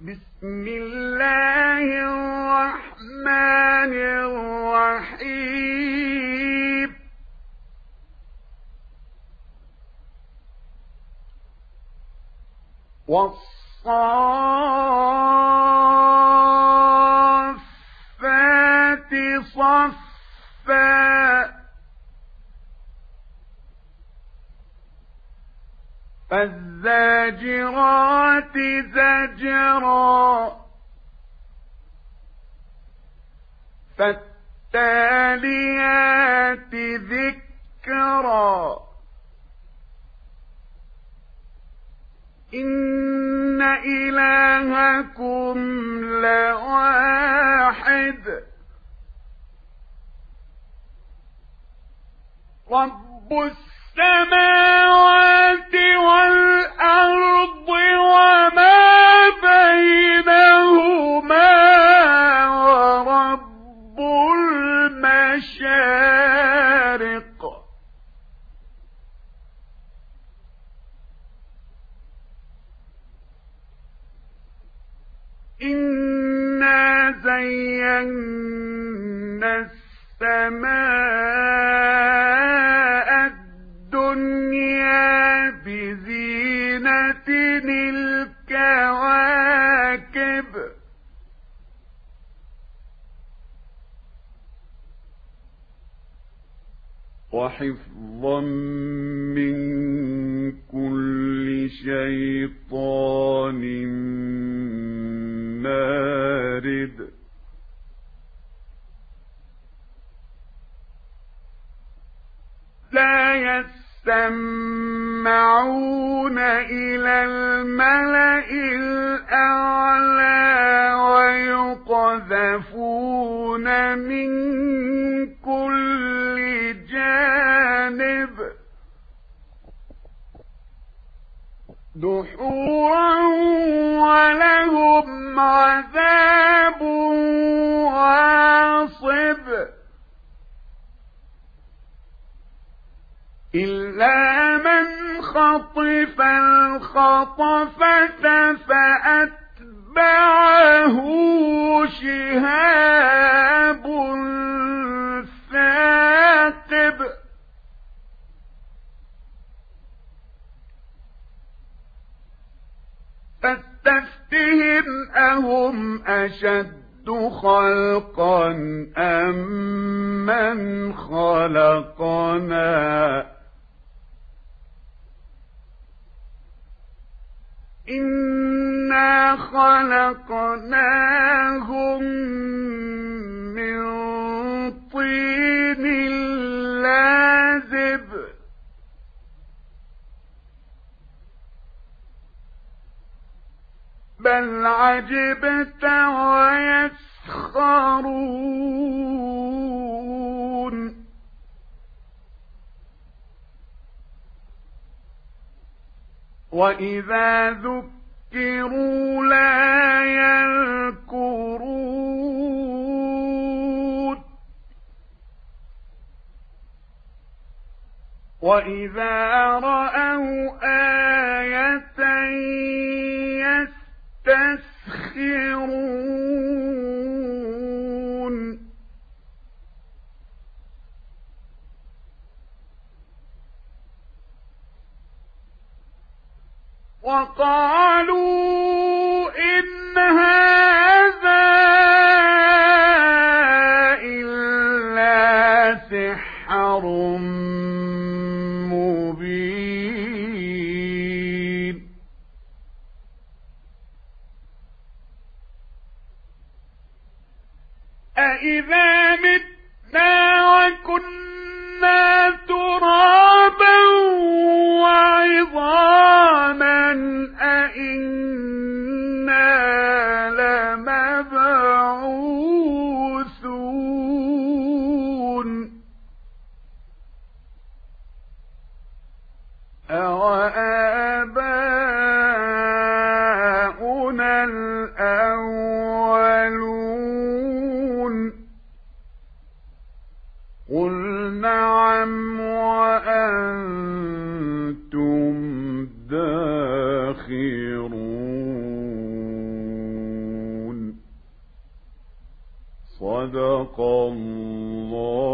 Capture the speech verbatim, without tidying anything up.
بسم الله الرحمن الرحيم والصافات صفا فالزاجرات زجرا فالتاليات ذكرا إن إلهكم لواحد رب السماوات والأرض وما بينهما ورب المشارق إنا زينا السماء الدنيا بزينة الكواكب وحفظا من كل شيطان مارد لا يسمعون إلى الملأ الأعلى ويقذفون من كل جانب دحورا ولهم عذاب واصب إلا من خطف الخطفة فأتبعه شهاب ثاقب فاستفتهم أهم أشد خلقا أم من خلقنا إنا خلقناهم من طين لازب بل عجبت ويسخرون وإذا ذكروا لا يذكرون وإذا رأوا آية يستسخرون وقالوا إن هذا إلا سحر مبين أإذا متنا وكنا ترابا وعظاما أإنا لمبعوثون أوآباؤنا الأولون قل نعم وأنتم داخرون صدق الله